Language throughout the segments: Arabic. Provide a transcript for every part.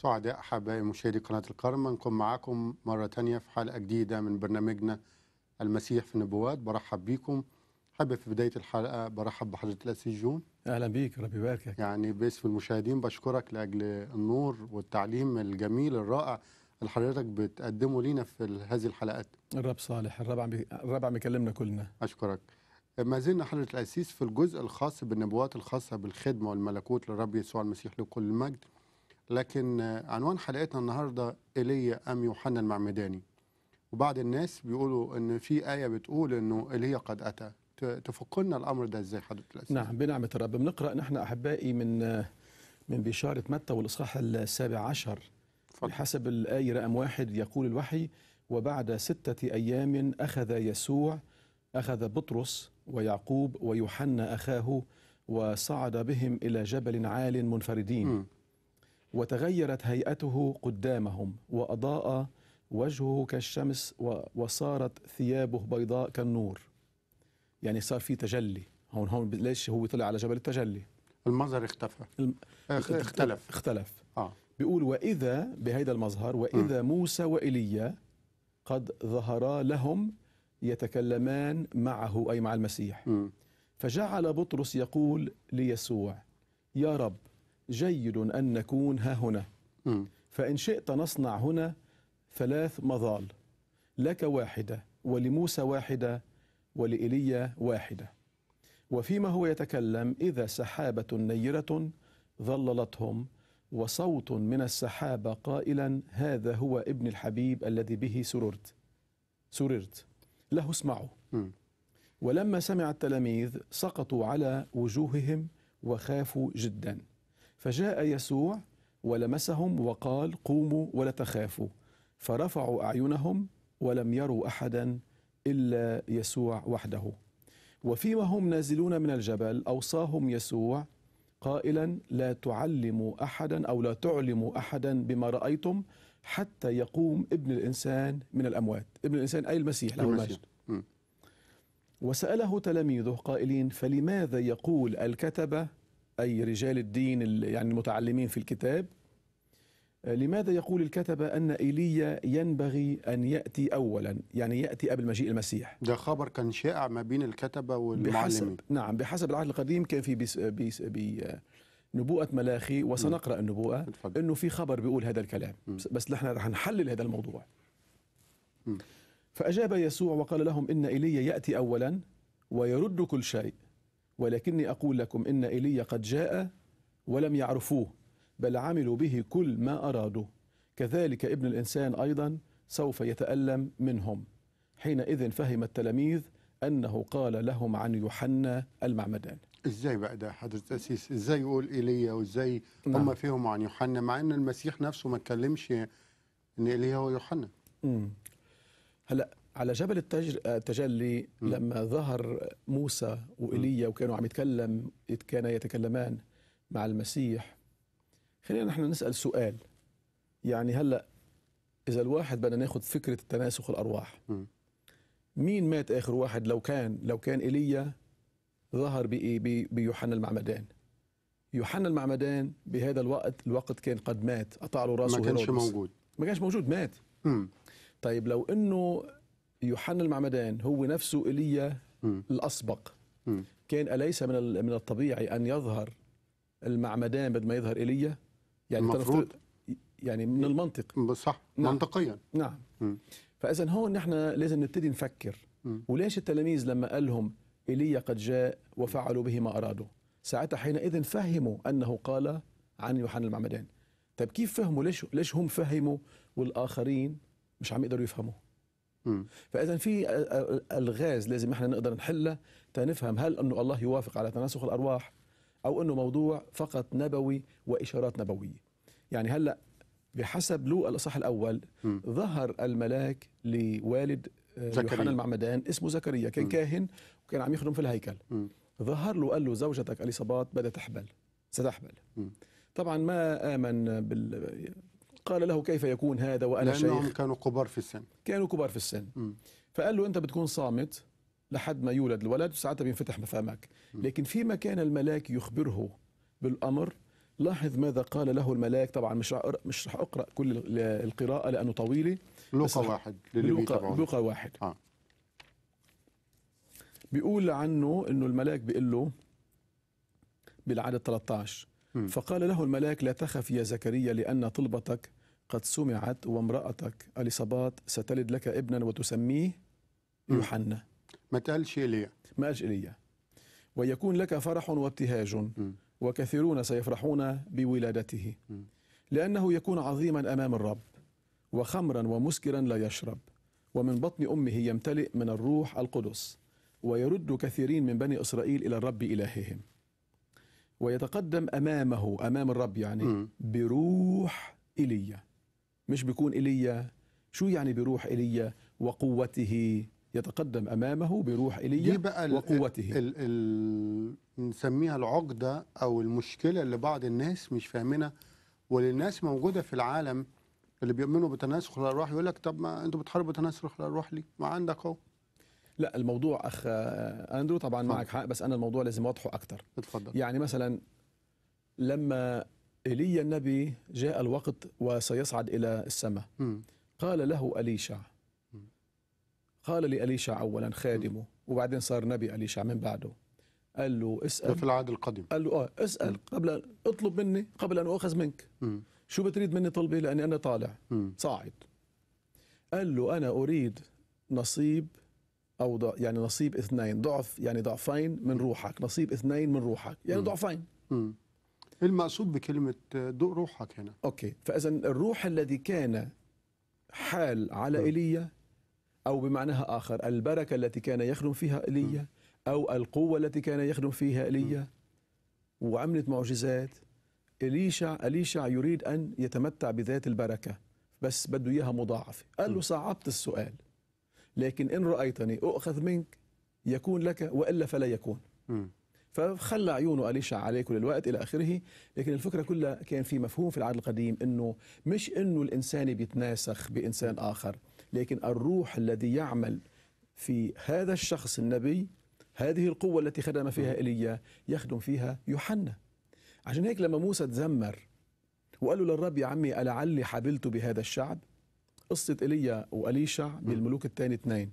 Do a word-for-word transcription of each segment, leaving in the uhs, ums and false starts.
سعداء أحبائي مشاهدي قناة الكرمة نكون معاكم مرة تانية في حلقة جديدة من برنامجنا المسيح في النبوات. برحب بيكم. حابب في بداية الحلقة برحب بحضرة الأسيس جون. أهلا بيك، ربي يباركك. يعني باسم المشاهدين بشكرك لأجل النور والتعليم الجميل الرائع اللي حضرتك بتقدمه لينا في هذه الحلقات. الرب صالح، الرب عم بي... الرب عم يكلمنا كلنا. أشكرك. ما زلنا حضرة الأسيس في الجزء الخاص بالنبوات الخاصة بالخدمة والملكوت للرب يسوع المسيح له كل المجد. لكن عنوان حلقتنا النهارده ايليا ام يوحنا المعمداني. وبعض الناس بيقولوا ان في آية بتقول انه ايليا قد اتى. تفكرنا الامر ده ازاي حضرة الأسيس؟ نعم، بنعمة الرب بنقرأ نحن أحبائي من من بشارة متى والإصحاح السابع عشر. فضل. بحسب الآية رقم واحد يقول الوحي: وبعد ستة أيام أخذ يسوع أخذ بطرس ويعقوب ويوحنا أخاه وصعد بهم إلى جبل عال منفردين. م. وتغيرت هيئته قدامهم وأضاء وجهه كالشمس وصارت ثيابه بيضاء كالنور. يعني صار في تجلي. هون هون ليش هو طلع على جبل التجلي؟ المظهر اختفى. الم... اختلف اختلف آه. بيقول: وإذا بهذا المظهر وإذا م. موسى وإيليا قد ظهرا لهم يتكلمان معه، أي مع المسيح. م. فجعل بطرس يقول ليسوع: يا رب، جيد أن نكون ها هنا. م. فإن شئت نصنع هنا ثلاث مظال، لك واحدة ولموسى واحدة ولإيليا واحدة. وفيما هو يتكلم إذا سحابة نيرة ظللتهم وصوت من السحابة قائلا: هذا هو ابن الحبيب الذي به سررت سررت له اسمعوا. م. ولما سمع التلاميذ سقطوا على وجوههم وخافوا جدا. فجاء يسوع ولمسهم وقال: قوموا ولا تخافوا. فرفعوا أعينهم ولم يروا أحدا إلا يسوع وحده. وفيما هم نازلون من الجبل أوصاهم يسوع قائلا: لا تعلموا أحدا أو لا تعلموا أحدا بما رأيتم حتى يقوم ابن الإنسان من الأموات. ابن الإنسان أي المسيح له المجد. وسأله تلاميذه قائلين: فلماذا يقول الكتبة، أي رجال الدين يعني المتعلمين في الكتاب، لماذا يقول الكتبة أن إيليا ينبغي أن يأتي أولا، يعني يأتي قبل مجيء المسيح؟ ده خبر كان شائع ما بين الكتبة والمعلمين. بحسب نعم بحسب العهد القديم كان في بيس بيس بي نبوءة ملاخي، وسنقرأ النبوءة أنه في خبر بيقول هذا الكلام. م. بس نحن رح نحلل هذا الموضوع. م. فأجاب يسوع وقال لهم: إن إيليا يأتي أولا ويرد كل شيء، ولكني أقول لكم إن إيليا قد جاء ولم يعرفوه، بل عملوا به كل ما أرادوا. كذلك ابن الإنسان أيضا سوف يتألم منهم. حينئذ فهم التلاميذ أنه قال لهم عن يوحنا المعمدان. ازاي بقى ده حضرة الأسيس؟ ازاي يقول إيليا وازاي نعم. هم فهموا عن يوحنا مع ان المسيح نفسه ما اتكلمش ان إيليا هو يوحنا؟ امم هلا على جبل التجر... التجلي م. لما ظهر موسى وإيليا وكانوا عم يتكلم كان يتكلمان مع المسيح، خلينا نحن نسأل سؤال. يعني هلا إذا الواحد بدنا ناخذ فكرة تناسخ الأرواح، م. مين مات آخر واحد؟ لو كان لو كان إيليا ظهر بيوحنا المعمدان، يوحنا المعمدان بهذا الوقت الوقت كان قد مات، قطع له راسه، ما كانش موجود ما كانش موجود مات. م. طيب لو انه يوحنا المعمدان هو نفسه إيليا الأسبق، م. كان أليس من من الطبيعي أن يظهر المعمدان بدل ما يظهر إيليا؟ يعني المفروض، يعني من المنطق صح. نعم. منطقيا نعم. م. فإذا هون نحن لازم نبتدي نفكر. م. وليش التلاميذ لما قال لهم إيليا قد جاء وفعلوا به ما أرادوا، ساعتها حينئذ فهموا أنه قال عن يوحنا المعمدان. طيب كيف فهموا؟ ليش ليش هم فهموا والآخرين مش عم يقدروا يفهموا؟ م. فإذا في الغاز لازم احنا نقدر نحله تنفهم هل أنه الله يوافق على تناسخ الأرواح أو أنه موضوع فقط نبوي وإشارات نبوية. يعني هلأ بحسب لوقا الإصحاح الأول م. ظهر الملاك لوالد يوحنا المعمدان اسمه زكريا، كان م. كاهن وكان عم يخدم في الهيكل. م. ظهر له وقال له: زوجتك اليصابات بدها تحبل ستحبل. م. طبعا ما آمن بال قال له: كيف يكون هذا وأنا شيخ؟ لأنهم كانوا كبار في السن. كانوا كبار في السن. م. فقال له: أنت بتكون صامت لحد ما يولد الولد وساعتها بينفتح مفهمك. م. لكن فيما كان الملاك يخبره بالأمر لاحظ ماذا قال له الملاك. طبعا مش رح مش رح اقرا كل ال- القراءه لانه طويله. لوقا واحد للي لوقا بيتابعونا. لوقا واحد آه. بيقول عنه انه الملاك بيقول له بالعدد ثلاثة عشر: مم. فقال له الملاك لا تخف يا زكريا لأن طلبتك قد سمعت، وامرأتك اليصابات ستلد لك ابنا وتسميه مم. يوحنا. ما تقالش إيليا. ما قالش ايليا. ويكون لك فرح وابتهاج، مم. وكثيرون سيفرحون بولادته، مم. لأنه يكون عظيما أمام الرب، وخمرا ومسكرا لا يشرب، ومن بطن أمه يمتلئ من الروح القدس، ويرد كثيرين من بني إسرائيل إلى الرب إلههم، ويتقدم أمامه أمام الرب يعني مم. بروح إيليا. مش بيكون إيليا. شو يعني بروح إيليا؟ وقوته. يتقدم أمامه بروح دي إيليا بقى ال وقوته. ال ال نسميها العقدة أو المشكلة اللي بعض الناس مش فاهمينها، وللناس موجودة في العالم اللي بيؤمنوا بتناسخ الأرواح يقول لك طب ما أنتوا بتحاربوا تناسخ الأرواح ليه؟ ما عندك أهو. لا الموضوع أخ أندرو طبعا اتفضل. معك حق، بس أنا الموضوع لازم أوضحه أكثر. اتفضل. يعني مثلا لما إيليا النبي جاء الوقت وسيصعد إلى السماء، مم. قال له أليشع، مم. قال لأليشع أولا خادمه، وبعدين صار نبي أليشع من بعده، قال له ده اسأل. في العهد القديم. قال له اه اسأل قبل أن اطلب مني قبل أن أؤخذ منك. مم. شو بتريد مني طلبي؟ لأني أنا طالع مم. صاعد. قال له أنا أريد نصيب أو ضع يعني نصيب اثنين، ضعف يعني ضعفين من روحك، نصيب اثنين من روحك يعني مم. ضعفين. مم. إيه المقصود بكلمة ضوء روحك هنا؟ أوكي، فإذا الروح الذي كان حال على مم. إيليا، أو بمعناها آخر البركة التي كان يخدم فيها إيليا، أو القوة التي كان يخدم فيها إيليا وعملت معجزات. إليشع أليشع يريد أن يتمتع بذات البركة، بس بده إياها مضاعفة. قال له صعبت السؤال، لكن إن رأيتني أؤخذ منك يكون لك، وإلا فلا يكون. مم. فخلى عيونه أليشع عليه كل الوقت إلى آخره. لكن الفكرة كلها كان في مفهوم في العهد القديم إنه مش إنه الإنسان بيتناسخ بإنسان آخر، لكن الروح الذي يعمل في هذا الشخص النبي، هذه القوة التي خدم فيها إيليا يخدم فيها يوحنا. عشان هيك لما موسى تذمر وقال له للرب يا عمي ألعلي حبلت بهذا الشعب، قصة إيليا وأليشع بالملوك الثاني اثنين.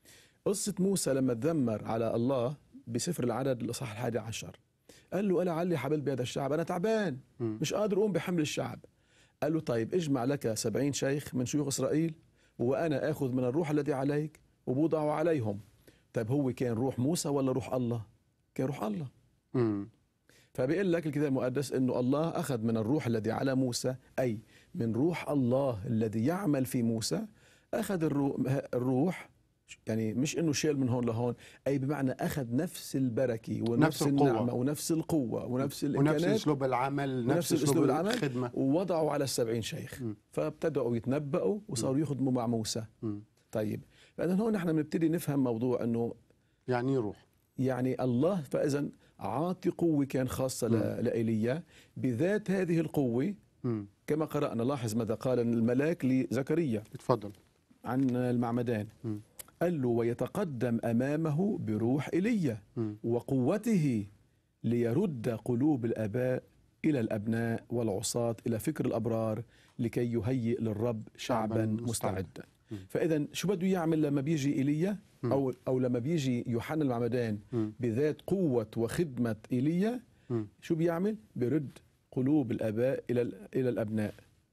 قصة موسى لما تذمر على الله بسفر العدد الإصحاح الحادي عشر، قال له ألعلي حبلت بهذا الشعب، أنا تعبان مم. مش قادر أقوم بحمل الشعب. قال له طيب اجمع لك سبعين شيخ من شيوخ إسرائيل، وأنا آخذ من الروح الذي عليك وبوضعه عليهم. طيب هو كان روح موسى ولا روح الله؟ كان روح الله. مم. فبيقول لك الكتاب المقدس انه الله اخذ من الروح الذي على موسى، اي من روح الله الذي يعمل في موسى، اخذ الروح, الروح يعني مش انه شيل من هون لهون، اي بمعنى اخذ نفس البركه ونفس نفس القوة. النعمه ونفس القوه ونفس ونفس الامكانات أسلوب العمل، ونفس نفس اسلوب أسلوب العمل، الخدمة. ووضعوا على السبعين شيخ. مم. فابتدأوا يتنبأوا وصاروا يخدموا مع موسى. مم. طيب فإذا هون نحن بنبتدي نفهم موضوع انه يعني إيه روح؟ يعني الله فإذا عاطي قوة كان خاصة مم. ل- لإيليا بذات هذه القوة. مم. كما قرأنا، لاحظ ماذا قال الملاك لزكريا اتفضل. عن المعمدان. مم. قال له ويتقدم أمامه بروح إيليا مم. وقوته ليرد قلوب الآباء إلى الأبناء والعصاة إلى فكر الأبرار لكي يهيئ للرب شعبا شعباً مستعدا. مستعدا. مم. فإذا شو بده يعمل لما بيجي إيليا مم. أو أو لما بيجي يوحنا المعمدان مم. بذات قوة وخدمة إيليا؟ مم. شو بيعمل؟ بيرد قلوب الآباء إلى إلى الأبناء.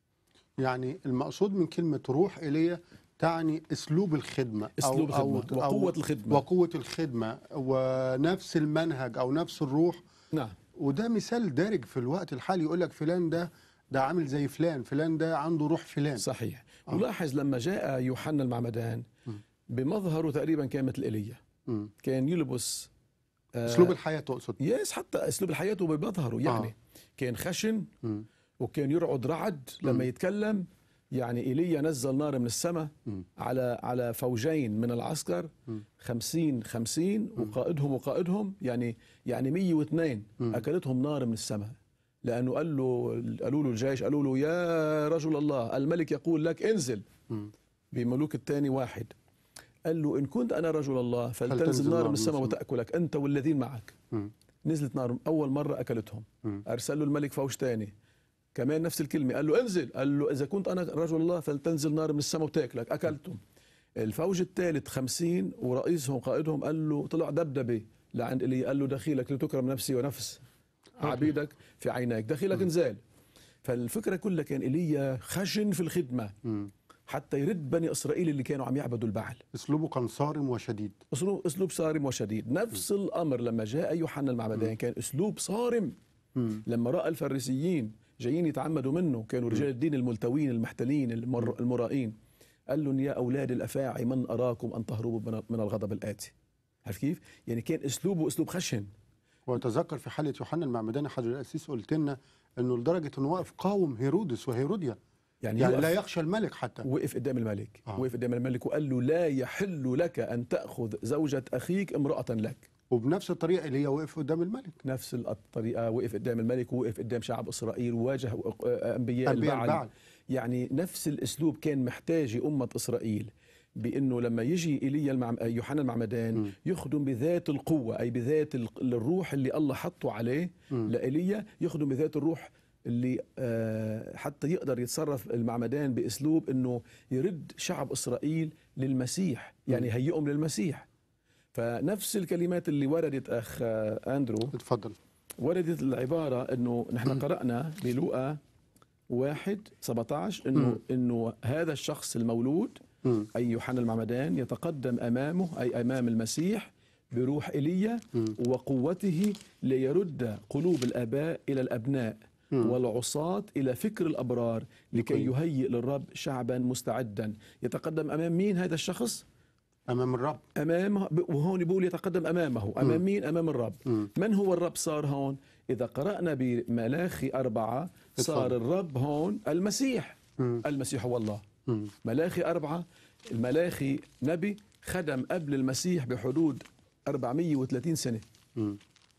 يعني المقصود من كلمة روح إيليا تعني أسلوب الخدمة، أسلوب أو الخدمة أو وقوة أو الخدمة. وقوة الخدمة ونفس المنهج أو نفس الروح. نعم. وده مثال دارج في الوقت الحالي، يقول لك فلان ده ده عامل زي فلان، فلان ده عنده روح فلان. صحيح. آه. ولاحظ لما جاء يوحنا المعمدان مم. بمظهره تقريبا كان مثل إيليا، مم. كان يلبس آه أسلوب الحياة تقصد؟ يس، حتى أسلوب الحياة بمظهره يعني آه. كان خشن مم. وكان يرعد رعد لما مم. يتكلم. يعني إيليا نزل نار من السماء مم. على على فوجين من العسكر، مم. خمسين خمسين وقائدهم وقائدهم يعني يعني مية واثنين مم. أكلتهم نار من السماء. لأنه قال له قالوا له الجيش، قالوا له يا رجل الله الملك يقول لك انزل. مم. بملوك الثاني واحد قال له إن كنت أنا رجل الله فلتنزل فلتنزل نار نار من من السماء السماء. وتأكلك أنت والذين معك. مم. نزلت نار أول مرة أكلتهم. م. أرسل له الملك فوج تاني كمان نفس الكلمة، قال له انزل، قال له إذا كنت أنا رجل الله فلتنزل نار من السماء وتاكلك، أكلتهم. الفوج الثالث خمسين ورئيسهم قائدهم قال له طلع دبدبة لعند إيليا، قال له دخيلك لتكرم نفسي ونفس عبيدك في عينيك، دخيلك انزال. فالفكرة كلها كان إيليا خشن في الخدمة م. حتى يرد بني إسرائيل اللي كانوا عم يعبدوا البعل. اسلوبه كان صارم وشديد. اسلوب اسلوب صارم وشديد. نفس م. الامر لما جاء يوحنا المعمدان كان اسلوب صارم. م. لما راى الفريسيين جايين يتعمدوا منه، كانوا رجال الدين الملتوين المحتلين المر... المرائين، قال لهم يا اولاد الافاعي من اراكم ان تهربوا من الغضب الاتي. عارف كيف؟ يعني كان اسلوبه اسلوب خشن. واتذكر في حاله يوحنا المعمدان حضر القسيس قلت لنا انه لدرجه انه واقف قاوم هيرودس وهيروديا، يعني, يعني لا يخشى الملك، حتى وقف قدام الملك. آه. وقف قدام الملك وقال له لا يحل لك أن تأخذ زوجة أخيك امرأة لك. وبنفس الطريقة اللي هي وقف قدام الملك، نفس الطريقة وقف قدام الملك ووقف قدام شعب إسرائيل وواجه أنبياء البعل. البعل يعني نفس الأسلوب كان محتاج أمة إسرائيل، بأنه لما يجي إيليا المعم... يوحنا المعمدان م. يخدم بذات القوة، أي بذات الروح اللي الله حطه عليه لإيليا، يخدم بذات الروح اللي حتى يقدر يتصرف المعمدان بأسلوب أنه يرد شعب إسرائيل للمسيح، يعني هيئهم للمسيح. فنفس الكلمات اللي وردت أخ أندرو، اتفضل، وردت العبارة أنه نحن قرأنا بلوقا واحد سبعة عشر أنه, إنه هذا الشخص المولود أي يوحنا المعمدان يتقدم أمامه أي أمام المسيح بروح إيليا وقوته ليرد قلوب الآباء إلى الأبناء والعصاة إلى فكر الأبرار لكي يهيئ للرب شعبا مستعدا. يتقدم أمام مين هذا الشخص؟ أمام الرب. أمامه، وهون بيقول يتقدم أمامه. أمام م. مين؟ أمام الرب. م. من هو الرب صار هون؟ إذا قرأنا بملاخي أربعة صار اتفضل. الرب هون المسيح. م. المسيح هو الله. م. ملاخي أربعة، الملاخي نبي خدم قبل المسيح بحدود أربعمئة وثلاثين سنة. م.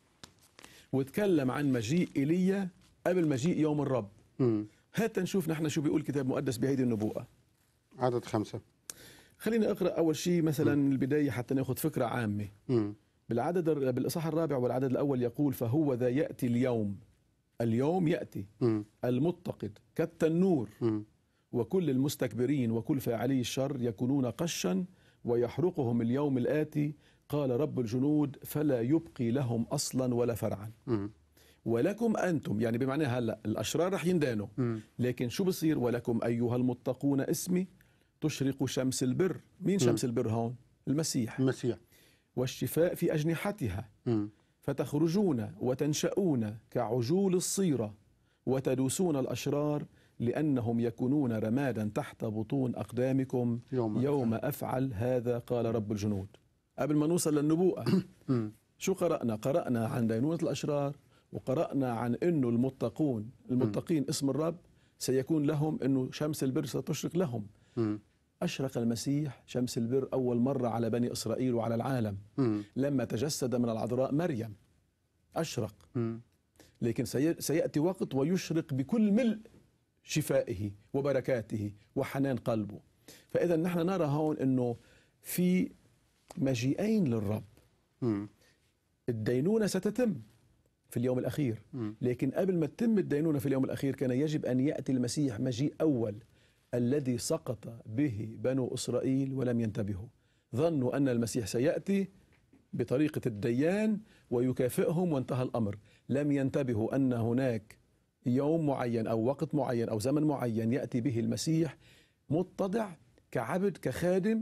وتكلم عن مجيء إيليا قبل مجيء يوم الرب. هات نشوف نحن شو بيقول الكتاب المقدس بهيدي النبوءة. عدد خمسة. خلينا أقرأ أول شيء مثلا م. البداية حتى نأخذ فكرة عامة. م. بالعدد بالإصحاح الرابع والعدد الأول يقول فهو ذا يأتي اليوم، اليوم يأتي م. المتقد كالتنور م. وكل المستكبرين وكل فاعلي الشر يكونون قشا ويحرقهم اليوم الآتي، قال رب الجنود فلا يبقي لهم أصلا ولا فرعا. م. ولكم أنتم، يعني بمعنى هلأ الأشرار رح يندانوا، لكن شو بصير؟ ولكم أيها المتقون اسمي تشرق شمس البر. مين شمس البر هون؟ المسيح. المسيح. والشفاء في أجنحتها م. فتخرجون وتنشؤون كعجول الصيرة وتدوسون الأشرار لأنهم يكونون رمادا تحت بطون أقدامكم يوم, يوم أفعل هذا قال رب الجنود. قبل ما نوصل للنبوءة شو قرأنا؟ قرأنا عن دينونة الأشرار، وقرأنا عن أنه المتقون المتقين اسم الرب سيكون لهم أنه شمس البر ستشرق لهم. م. أشرق المسيح شمس البر أول مرة على بني إسرائيل وعلى العالم م. لما تجسد من العذراء مريم أشرق. م. لكن سيأتي وقت ويشرق بكل ملء شفائه وبركاته وحنان قلبه. فإذا نحن نرى هون أنه في مجيئين للرب. م. الدينونة ستتم في اليوم الأخير، لكن قبل ما تتم الدينونة في اليوم الأخير كان يجب أن يأتي المسيح مجيء أول الذي سقط به بنو إسرائيل ولم ينتبهوا. ظنوا أن المسيح سيأتي بطريقة الديان ويكافئهم وانتهى الأمر. لم ينتبهوا أن هناك يوم معين أو وقت معين أو زمن معين يأتي به المسيح متضع كعبد كخادم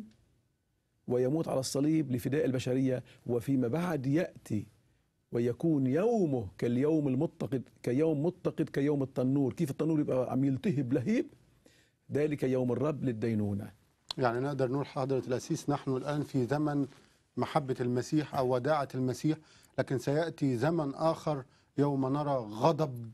ويموت على الصليب لفداء البشرية، وفيما بعد يأتي ويكون يومه كاليوم المتقد، كيوم متقد كيوم التنور. كيف التنور يبقى عم يلتهب لهيب؟ ذلك يوم الرب للدينونة. يعني نقدر نقول حضرة الأسيس نحن الآن في زمن محبة المسيح أو وداعة المسيح، لكن سيأتي زمن آخر يوم نرى غضب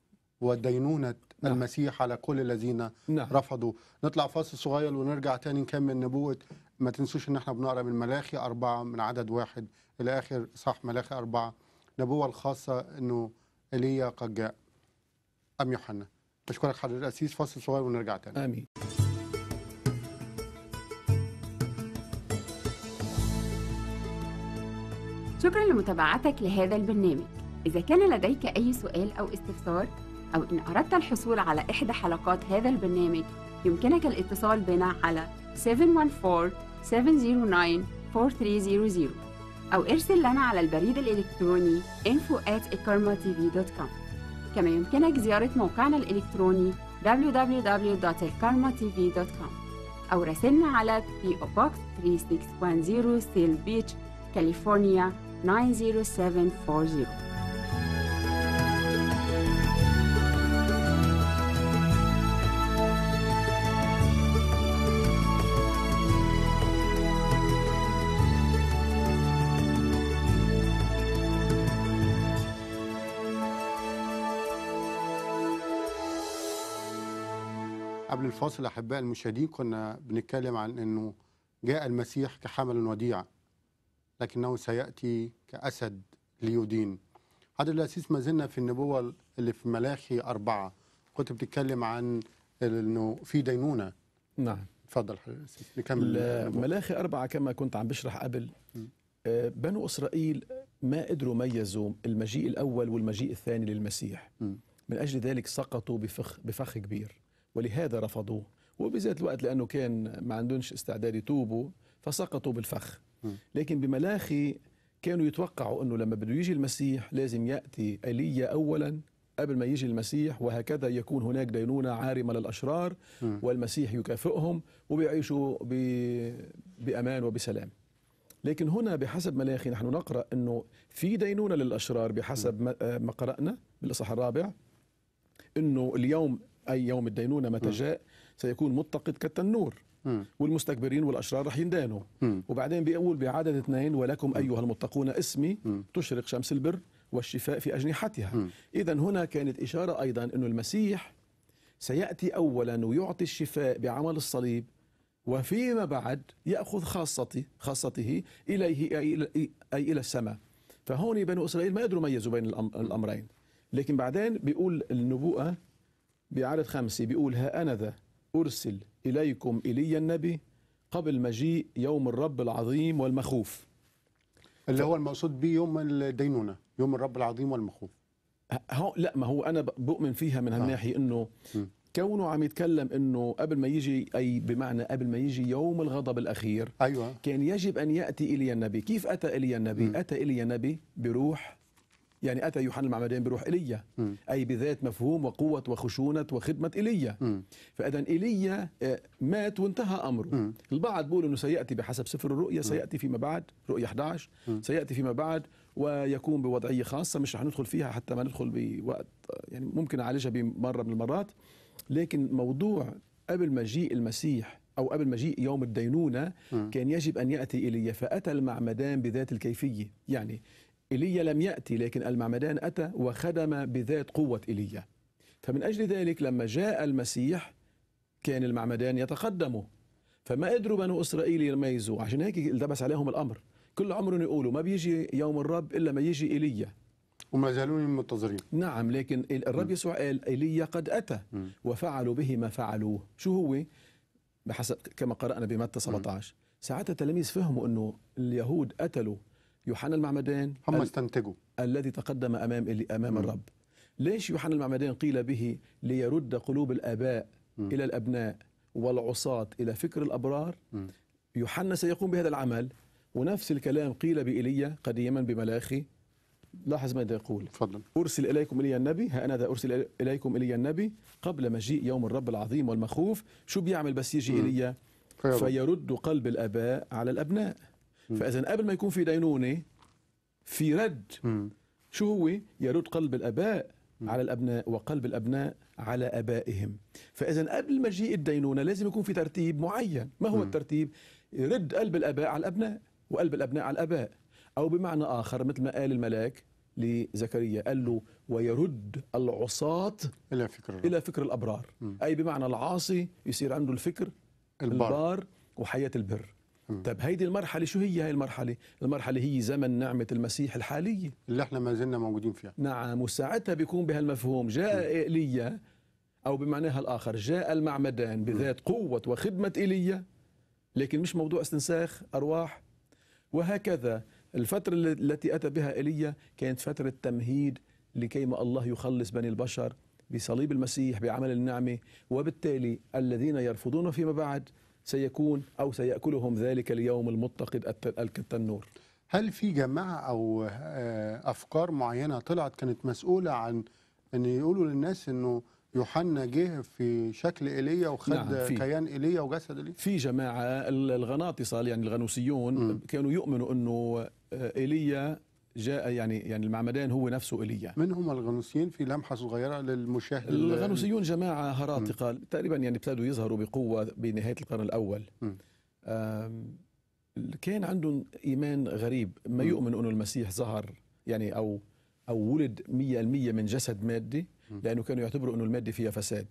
ودينونة نعم. المسيح على كل الذين نعم. رفضوا. نطلع فاصل صغير ونرجع تاني نكمل نبوة. ما تنسوش ان احنا بنقرأ من ملاخي أربعة من عدد واحد إلى آخر صح ملاخي أربعة، نبوة الخاصة انه ايليا قد جاء. أم يوحنا. بشكرك حضرة الأسيس، فاصل صغير ونرجع تاني. آمين. شكرا لمتابعتك لهذا البرنامج. إذا كان لديك أي سؤال أو استفسار، أو إن أردت الحصول على إحدى حلقات هذا البرنامج، يمكنك الاتصال بنا على سبعة واحد أربعة سبعة صفر تسعة أربعة ثلاثة صفر صفر أو ارسل لنا على البريد الإلكتروني info at ikarma t v dot com. كما يمكنك زيارة موقعنا الإلكتروني دبليو دبليو دبليو دوت ikarma t v dot com أو راسلنا على بي أو Box ثلاثة ستة واحد صفر سيل بيتش، كاليفورنيا تسعة صفر سبعة أربعة صفر. قبل الفاصل أحباء المشاهدين كنا بنتكلم عن أنه جاء المسيح كحمل وديع، لكنه سيأتي كأسد ليدين. هذا الأساس ما زلنا في النبوة اللي في ملاخي أربعة، كنت بتتكلم عن أنه في دينونة. نعم، تفضل نكمل. ملاخي أربعة كما كنت عم بشرح قبل، بنو إسرائيل ما قدروا ميزوا المجيء الأول والمجيء الثاني للمسيح، من أجل ذلك سقطوا بفخ, بفخ كبير، ولهذا رفضوه، وبذات الوقت لأنه كان ما عندهمش استعداد يتوبوا فسقطوا بالفخ. لكن بملاخي كانوا يتوقعوا أنه لما بده يجي المسيح لازم يأتي إيليا أولا قبل ما يجي المسيح، وهكذا يكون هناك دينونة عارمة للأشرار والمسيح يكافئهم وبيعيشوا بأمان وبسلام. لكن هنا بحسب ملاخي نحن نقرأ أنه في دينونة للأشرار بحسب ما قرأنا بالإصحاح الرابع، أنه اليوم أي يوم الدينونة متى جاء سيكون متقد كالتنور، والمستكبرين والأشرار رح يندانوا. وبعدين بيقول بعدد اثنين: ولكم أيها المتقون اسمي تشرق شمس البر والشفاء في أجنحتها. إذن هنا كانت إشارة أيضا أنه المسيح سيأتي أولا ويعطي الشفاء بعمل الصليب، وفيما بعد يأخذ خاصته خاصته إليه أي إلى السماء. فهون بنو إسرائيل ما قدروا يميزوا بين الأمرين. لكن بعدين بيقول النبوءة بعدد خمسة، بيقول: ها أنا ذا أرسل إليكم إيليا النبي قبل مجيء يوم الرب العظيم والمخوف. اللي ف... هو المقصود به يوم الدينونة، يوم الرب العظيم والمخوف. ها لا، ما هو أنا بؤمن فيها من هالناحية آه. إنه م. كونه عم يتكلم إنه قبل ما يجي، أي بمعنى قبل ما يجي يوم الغضب الأخير، أيوة. كان يجب أن يأتي إيليا النبي. كيف أتى إيليا النبي؟ م. أتى إيليا النبي بروح، يعني أتى يوحنا المعمدان بروح إيليا، أي بذات مفهوم وقوة وخشونة وخدمة إيليا. فإذا إيليا مات وانتهى أمره. م. البعض بيقول أنه سيأتي بحسب سفر الرؤيا، سيأتي فيما بعد، رؤيا أحد عشر، م. سيأتي فيما بعد ويكون بوضعية خاصة مش رح ندخل فيها حتى ما ندخل بوقت، يعني ممكن أعالجها بمرة من المرات. لكن موضوع قبل مجيء المسيح أو قبل مجيء يوم الدينونة م. كان يجب أن يأتي إيليا، فأتى المعمدان بذات الكيفية. يعني إيليا لم يأتي، لكن المعمدان أتى وخدم بذات قوة إيليا. فمن أجل ذلك لما جاء المسيح كان المعمدان يتقدموا، فما قدروا بنو إسرائيل يميزوا، عشان هيك التبس عليهم الأمر. كل عمرهم يقولوا ما بيجي يوم الرب إلا ما يجي إيليا، وما زالوا منتظرين. نعم، لكن الرب يسوع قال إيليا قد أتى وفعلوا به ما فعلوه. شو هو؟ بحسب كما قرأنا بمتى سبعة عشر، ساعتها التلاميذ فهموا أنه اليهود قتلوا يوحنا المعمدان، هم استنتجوا الذي تقدم أمام أمام م. الرب. ليش يوحنا المعمدان قيل به ليرد قلوب الآباء م. إلى الأبناء والعصاة إلى فكر الأبرار؟ م. يوحنا سيقوم بهذا العمل. ونفس الكلام قيل بإيليا قديما بملاخي. لاحظ ماذا يقول: فضل. أرسل إليكم إيليا النبي، ها أنا ذا أرسل إليكم إيليا النبي قبل مجيء يوم الرب العظيم والمخوف. شو بيعمل بس يجي إيليا؟ فيرد قلب الآباء على الأبناء. فإذا قبل ما يكون في دينونة في رد. م. شو هو؟ يرد قلب الآباء م. على الأبناء وقلب الأبناء على آبائهم. فإذا قبل مجيء الدينونة لازم يكون في ترتيب معين. ما هو م. الترتيب؟ يرد قلب الآباء على الأبناء وقلب الأبناء على الآباء. أو بمعنى آخر مثل ما قال الملاك لزكريا، قال له: ويرد العصاة إلى فكر إلى فكر الأبرار. م. أي بمعنى العاصي يصير عنده الفكر البار, البار وحياة البر. طيب هيدي المرحلة شو هي؟ هاي المرحلة المرحلة هي زمن نعمة المسيح الحالية اللي احنا ما زلنا موجودين فيها. نعم، وساعتها بيكون بهالمفهوم جاء إيليا، أو بمعناها الآخر جاء المعمدان بذات قوة وخدمة إيليا، لكن مش موضوع استنساخ أرواح. وهكذا الفترة التي أتى بها إيليا كانت فترة تمهيد لكيما الله يخلص بني البشر بصليب المسيح بعمل النعمة، وبالتالي الذين يرفضون فيما بعد سيكون أو سيأكلهم ذلك اليوم المتقد التنور. هل في جماعة أو أفكار معينة طلعت كانت مسؤولة عن أن يقولوا للناس أنه يوحنا جه في شكل إيليا وخد نعم كيان إيليا وجسد إيليا؟ في جماعة الغناطسة يعني الغنوسيون م. كانوا يؤمنوا أنه إيليا جاء يعني يعني المعمدان هو نفسه إيليا. من هم الغنوسيين في لمحة صغيرة للمشاهد؟ الغنوسيون جماعة هراطقة م. تقريبا يعني ابتدوا يظهروا بقوة بنهاية القرن الأول. كان عندهم إيمان غريب، ما يؤمنوا أنه المسيح ظهر يعني أو أو ولد مية المية من جسد مادي، لأنه كانوا يعتبروا أنه المادة فيها فساد.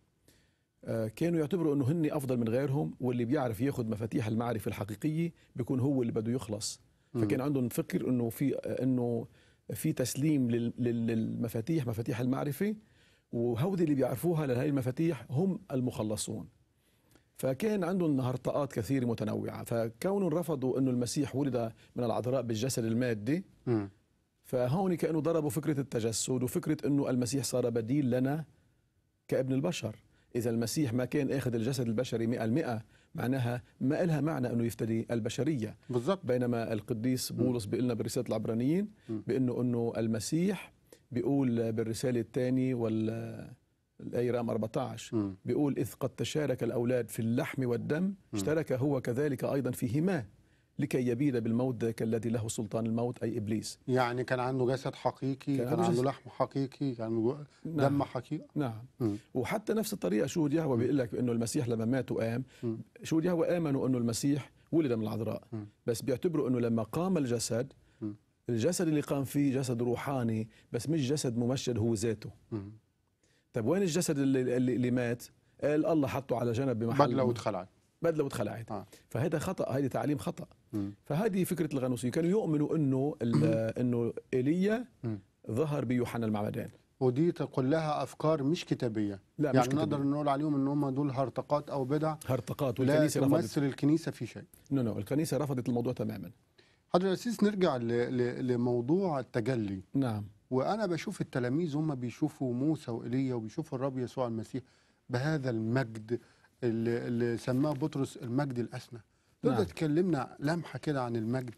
آه كانوا يعتبروا أنه هن أفضل من غيرهم، واللي بيعرف ياخد مفاتيح المعرفة الحقيقية بيكون هو اللي بده يخلص. فكان عندهم فكر أنه في أنه في تسليم للمفاتيح، مفاتيح المعرفة، وهودي اللي بيعرفوها لهذه المفاتيح هم المخلصون. فكان عندهم هرطقات كثيرة متنوعة، فكونهم رفضوا أنه المسيح ولد من العذراء بالجسد المادي م. فهون كأنه ضربوا فكرة التجسد وفكرة أنه المسيح صار بديل لنا كابن البشر. إذا المسيح ما كان أخذ الجسد البشري مئة المئة معناها ما إلها معنى أنه يفتدي البشرية بالضبط. بينما القديس بولس بيقولنا برسالة العبرانيين بأنه أنه المسيح بيقول بالرسالة الثانية والآية رقم أربعة عشر بيقول إذ قد تشارك الأولاد في اللحم والدم اشترك هو كذلك أيضا فيهما لكي يبيد بالموت ذاك الذي له سلطان الموت أي إبليس. يعني كان عنده جسد حقيقي، كان, كان عنده لحم حقيقي، كان عنده نعم. دم حقيقي. نعم م. وحتى نفس الطريقة شهود يهوه بيقول لك إنه المسيح لما مات وقام، شهود يهوه آمنوا إنه المسيح ولد من العذراء، م. بس بيعتبروا إنه لما قام الجسد م. الجسد اللي قام فيه جسد روحاني بس مش جسد ممجد هو ذاته. م. طب وين الجسد اللي, اللي مات؟ قال الله حطه على جنب بمحل بدله واتخلعت بدله واتخلعت آه. فهذا خطأ، هذه تعليم خطأ. م. فهذه فكرة الغنوصيين، كانوا يؤمنوا انه انه ايليا ظهر بيوحنا المعمدان، ودي كلها افكار مش كتابيه. لا يعني مش كتابية. نقدر نقول عليهم ان هم دول هرطقات او بدع هرطقات والكنيسه لا تمثل الكنيسه في شيء. نو نو الكنيسه رفضت الموضوع تماما. حضرتك الأسيس نرجع ل... ل... لموضوع التجلي. نعم. وانا بشوف التلاميذ هم بيشوفوا موسى وإيليا وبيشوفوا الرب يسوع المسيح بهذا المجد اللي, اللي سماه بطرس المجد الأسنى. تقدر نعم. تكلمنا لمحة كده عن المجد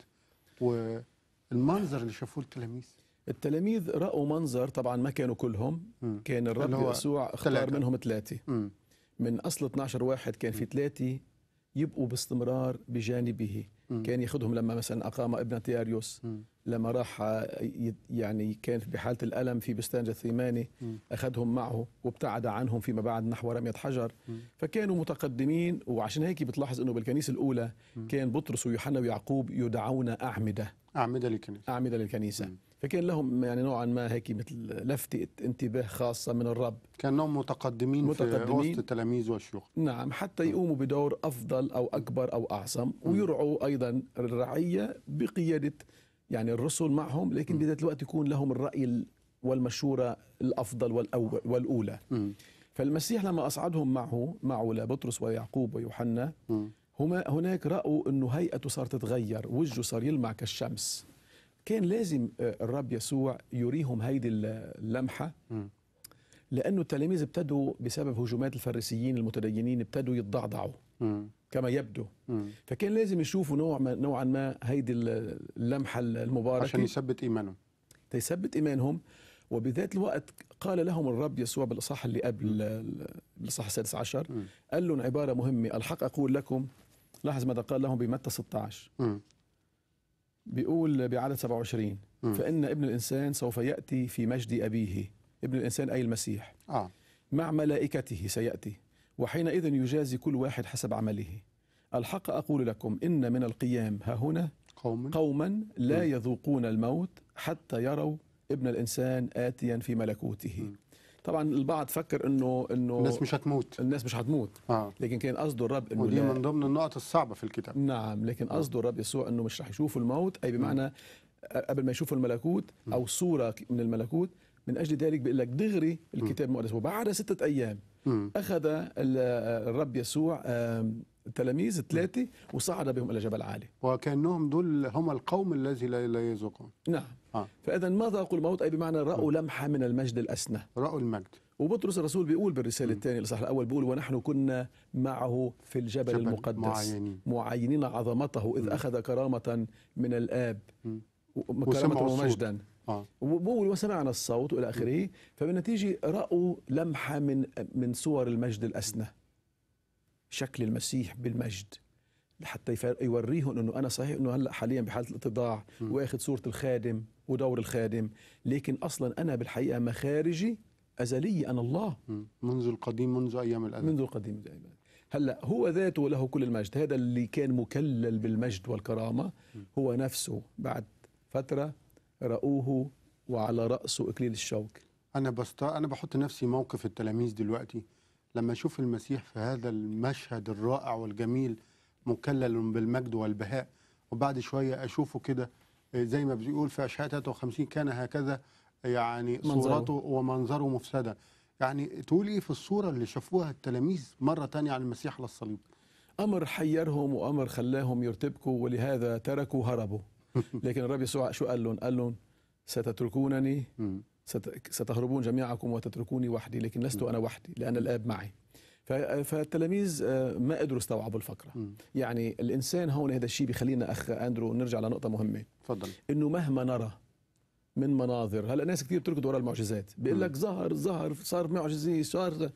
والمنظر اللي شافوه التلاميذ؟ التلاميذ رأوا منظر، طبعا ما كانوا كلهم، م. كان الرب يسوع اختار ثلاثة. منهم ثلاثة، من أصل اثني عشر واحد كان في ثلاثة يبقوا باستمرار بجانبه. م. كان ياخذهم لما مثلا أقام ابن تياريوس، م. لما راح يعني كان بحالة الألم في بستان جثيماني أخذهم معه وابتعد عنهم فيما بعد نحو رمية حجر. م. فكانوا متقدمين، وعشان هيك بتلاحظ أنه بالكنيسة الأولى م. كان بطرس ويوحنا ويعقوب يدعون أعمدة أعمدة للكنيسة أعمدة للكنيسة. م. فكان لهم يعني نوعا ما هيك مثل لفتة انتباه خاصة من الرب، كانهم متقدمين, متقدمين في وسط التلاميذ والشيوخ. نعم، حتى يقوموا بدور أفضل أو أكبر أو أعظم، ويرعوا أيضا الرعية بقيادة يعني الرسل معهم، لكن بذات الوقت يكون لهم الرأي والمشورة الأفضل والأول والأولى. م. فالمسيح لما أصعدهم معه معه لبطرس ويعقوب ويوحنا، هما هناك رأوا أنه هيئته صارت تتغير، وجهه صار يلمع كالشمس. كان لازم الرب يسوع يريهم هيدي اللمحة، لأنه التلاميذ ابتدوا بسبب هجومات الفريسيين المتدينين ابتدوا يتضعضعوا كما يبدو. م. فكان لازم يشوفوا نوع ما نوعا ما هيدي اللمحة المباركة عشان يثبت إيمانهم يثبت إيمانهم. وبذات الوقت قال لهم الرب يسوع بالإصحاح اللي قبل الإصحاح السادس عشر، م. قال لهم عبارة مهمة: الحق أقول لكم، لاحظ ماذا قال لهم بمتى ستة عشر، م. بيقول بعدد سبعة وعشرين: م. فإن ابن الإنسان سوف يأتي في مجد أبيه، ابن الإنسان أي المسيح، آه. مع ملائكته سيأتي، وحينئذ يجازي كل واحد حسب عمله. الحق أقول لكم إن من القيام ها هنا قوما, قوما لا يذوقون الموت حتى يروا ابن الإنسان آتيا في ملكوته. م. طبعا البعض فكر إنه إنه الناس مش هتموت الناس مش هتموت آه. لكن كان قصده الرب إنه ودي من ضمن النقط الصعبة في الكتاب. نعم، لكن قصده الرب يسوع إنه مش رح يشوفوا الموت، أي بمعنى م. قبل ما يشوفوا الملكوت أو صورة من الملكوت. من أجل ذلك بيقول لك دغري الكتاب المقدس وبعد ستة أيام م. أخذ الرب يسوع التلاميذ الثلاثة وصعد بهم إلى جبل عالي. وكأنهم دول هم القوم الذي لا لا يذوقون. نعم. آه. فإذا ما ذاقوا الموت أي بمعنى رأوا لمحة من المجد الأسنى. رأوا المجد. وبطرس الرسول بيقول بالرسالة الثانية الإصحاح الأول بيقول ونحن كنا معه في الجبل جبل المقدس معينين. معينين عظمته إذ م. أخذ كرامة من الآب كرامة وسمعوا ومجدا. آه. وبقول وسمعنا الصوت والى اخره. فبالنتيجه راوا لمحه من من صور المجد الاسنى، شكل المسيح بالمجد، حتى يوريهم انه انا صحيح انه هلا حاليا بحاله الاتضاع واخذ صوره الخادم ودور الخادم، لكن اصلا انا بالحقيقه مخارجي ازليه، انا الله منذ القديم منذ ايام الازل. منذ القديم دائما. هلا هو ذاته له كل المجد، هذا اللي كان مكلل بالمجد والكرامه هو نفسه بعد فتره رأوه وعلى رأسه إكليل الشوك. أنا بست... أنا بحط نفسي موقف التلاميذ دلوقتي لما أشوف المسيح في هذا المشهد الرائع والجميل مكلل بالمجد والبهاء، وبعد شوية أشوفه كده زي ما بيقول في أشعياء ثلاثة وخمسين كان هكذا يعني صورته ومنظره مفسدا. يعني تقول إيه في الصورة اللي شافوها التلاميذ مرة تانية عن المسيح على الصليب؟ أمر حيرهم وأمر خلاهم يرتبكوا ولهذا تركوا هربوا. لكن الرب يسوع شو قال لهم؟ قال لهم ستتركونني، ستهربون جميعكم وتتركوني وحدي، لكن لست أنا وحدي لأن الآب معي. فالتلاميذ ما قدروا يستوعبوا الفكرة. يعني الإنسان هون هذا الشيء بيخلينا أخ أندرو نرجع لنقطة مهمة. تفضل. إنه مهما نرى من مناظر، هلا ناس كثير بتركض وراء المعجزات، بيقول لك ظهر ظهر صار معجزة صار،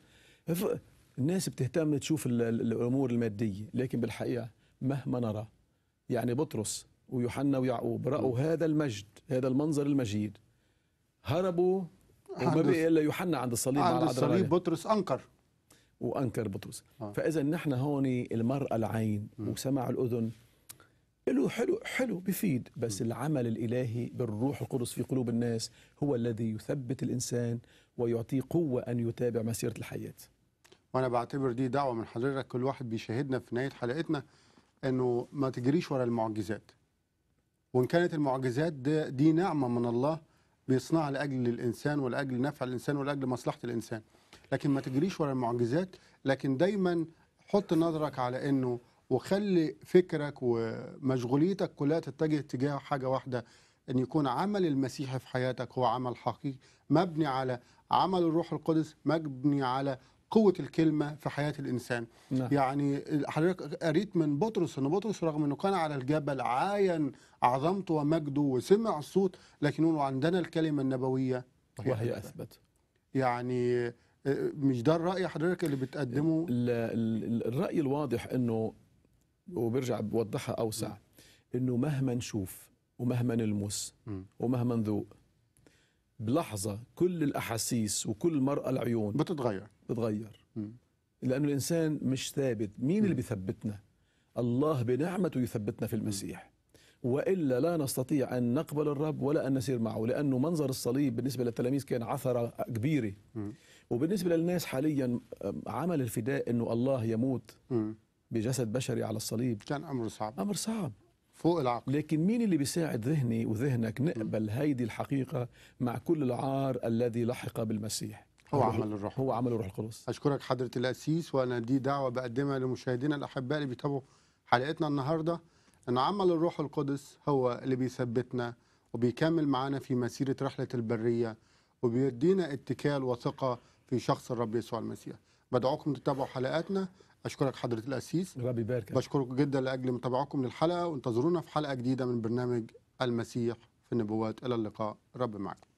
الناس بتهتم تشوف الأمور المادية، لكن بالحقيقة مهما نرى، يعني بطرس ويوحنا ويعقوب رأوا هذا المجد، هذا المنظر المجيد، هربوا وما بقي إلا يوحنا عند الصليب. عند الصليب بطرس أنكر وأنكر بطرس. آه. فإذا نحن هون المرأة العين م. وسمع الأذن حلو حلو حلو بفيد، بس م. العمل الإلهي بالروح القدس في قلوب الناس هو الذي يثبت الإنسان ويعطيه قوة أن يتابع مسيرة الحياة. وأنا بعتبر دي دعوة من حضرتك، كل واحد بيشاهدنا في نهاية حلقتنا إنه ما تجريش ورا المعجزات، وإن كانت المعجزات دي, دي نعمة من الله بيصنعها لأجل الإنسان ولأجل نفع الإنسان ولأجل مصلحة الإنسان، لكن ما تجريش ورا المعجزات، لكن دايما حط نظرك على إنه وخلي فكرك ومشغوليتك كلها تتجه تجاه حاجة واحدة، أن يكون عمل المسيح في حياتك هو عمل حقيقي مبني على عمل الروح القدس، مبني على قوة الكلمة في حياة الإنسان. نعم. يعني حضرتك قريت من بطرس أن بطرس رغم أنه كان على الجبل عاين عظمته ومجده وسمع الصوت، لكنه عندنا الكلمة النبوية وهي, وهي أثبت. يعني مش ده الرأي حضرتك اللي بتقدمه؟ الرأي الواضح أنه، وبرجع بوضحها أوسع، أنه مهما نشوف ومهما نلمس ومهما نذوق بلحظة كل الأحاسيس وكل مرأة العيون بتتغير بتتغير لأنه الإنسان مش ثابت. مين اللي بيثبتنا؟ الله بنعمته يثبتنا في المسيح، وإلا لا نستطيع أن نقبل الرب ولا أن نسير معه، لأنه منظر الصليب بالنسبة للتلاميذ كان عثرة كبيرة، وبالنسبة للناس حاليا عمل الفداء أنه الله يموت بجسد بشري على الصليب كان أمر صعب، أمر صعب فوق العقل. لكن مين اللي بيساعد ذهني وذهنك نقبل هيدي الحقيقة مع كل العار الذي لحق بالمسيح؟ هو عمل الروح، هو عمل الروح القدس. أشكرك حضرة القسيس، وأنا دي دعوة بقدمها لمشاهدينا الأحباء اللي بيتابعوا حلقتنا النهاردة، أن عمل الروح القدس هو اللي بيثبتنا وبيكمل معانا في مسيرة رحلة البرية، وبيدينا اتكال وثقة في شخص الرب يسوع المسيح. بدعوكم تتابعوا حلقاتنا. أشكرك حضرة القسيس، ربي يبارك. بشكركم جدا لأجل متابعتكم للحلقة، وانتظرونا في حلقة جديدة من برنامج المسيح في النبوات. إلى اللقاء، رب معكم.